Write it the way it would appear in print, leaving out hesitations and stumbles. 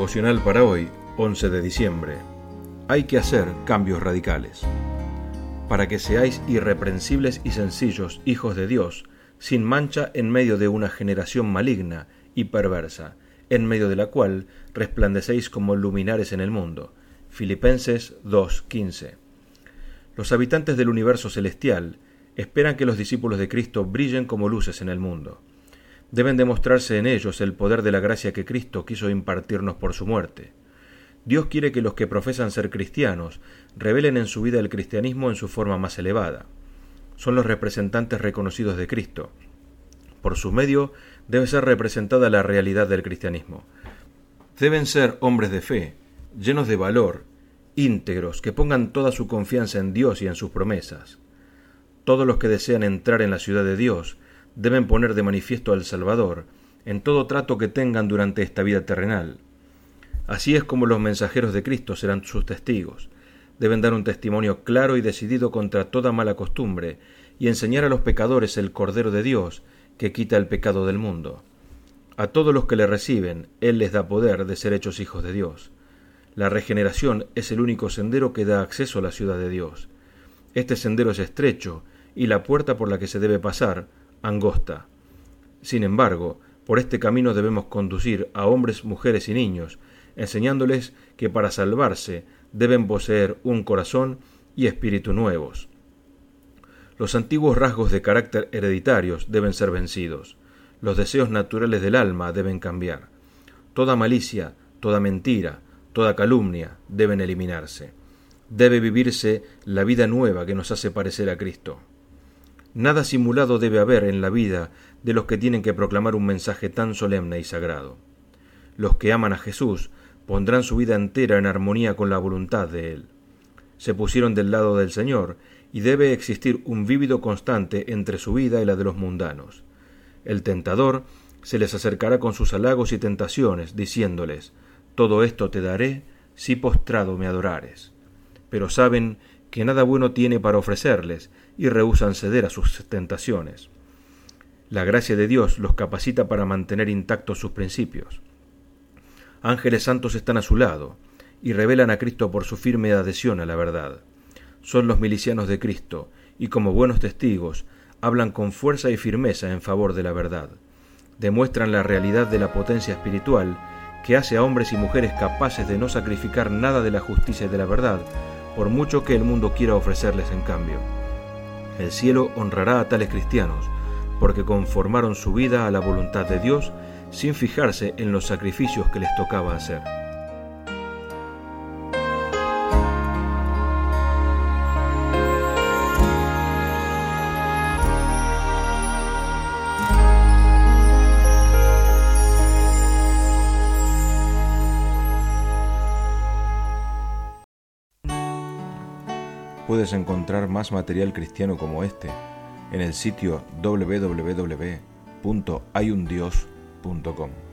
Devocional para hoy, 11 de diciembre. Hay que hacer cambios radicales. Para que seáis irreprensibles y sencillos hijos de Dios, sin mancha en medio de una generación maligna y perversa, en medio de la cual resplandecéis como luminares en el mundo. Filipenses 2:15. Los habitantes del universo celestial esperan que los discípulos de Cristo brillen como luces en el mundo. Deben demostrarse en ellos el poder de la gracia que Cristo quiso impartirnos por su muerte. Dios quiere que los que profesan ser cristianos revelen en su vida el cristianismo en su forma más elevada. Son los representantes reconocidos de Cristo. Por su medio debe ser representada la realidad del cristianismo. Deben ser hombres de fe, llenos de valor, íntegros, que pongan toda su confianza en Dios y en sus promesas. Todos los que desean entrar en la ciudad de Dios deben poner de manifiesto al Salvador en todo trato que tengan durante esta vida terrenal. Así es como los mensajeros de Cristo serán sus testigos. Deben dar un testimonio claro y decidido contra toda mala costumbre y enseñar a los pecadores el Cordero de Dios que quita el pecado del mundo. A todos los que le reciben, Él les da poder de ser hechos hijos de Dios. La regeneración es el único sendero que da acceso a la ciudad de Dios. Este sendero es estrecho y la puerta por la que se debe pasar angosta. Sin embargo, por este camino debemos conducir a hombres, mujeres y niños, enseñándoles que para salvarse deben poseer un corazón y espíritu nuevos. Los antiguos rasgos de carácter hereditarios deben ser vencidos. Los deseos naturales del alma deben cambiar. Toda malicia, toda mentira, toda calumnia deben eliminarse. Debe vivirse la vida nueva que nos hace parecer a Cristo. Nada simulado debe haber en la vida de los que tienen que proclamar un mensaje tan solemne y sagrado. Los que aman a Jesús pondrán su vida entera en armonía con la voluntad de Él. Se pusieron del lado del Señor y debe existir un vívido constante entre su vida y la de los mundanos. El tentador se les acercará con sus halagos y tentaciones, diciéndoles: «Todo esto te daré si postrado me adorares». Pero saben que nada bueno tiene para ofrecerles y rehúsan ceder a sus tentaciones. La gracia de Dios los capacita para mantener intactos sus principios. Ángeles santos están a su lado y revelan a Cristo por su firme adhesión a la verdad. Son los milicianos de Cristo y como buenos testigos hablan con fuerza y firmeza en favor de la verdad. Demuestran la realidad de la potencia espiritual que hace a hombres y mujeres capaces de no sacrificar nada de la justicia y de la verdad, por mucho que el mundo quiera ofrecerles en cambio. El cielo honrará a tales cristianos, porque conformaron su vida a la voluntad de Dios sin fijarse en los sacrificios que les tocaba hacer. Puedes encontrar más material cristiano como este en el sitio www.hayundios.com.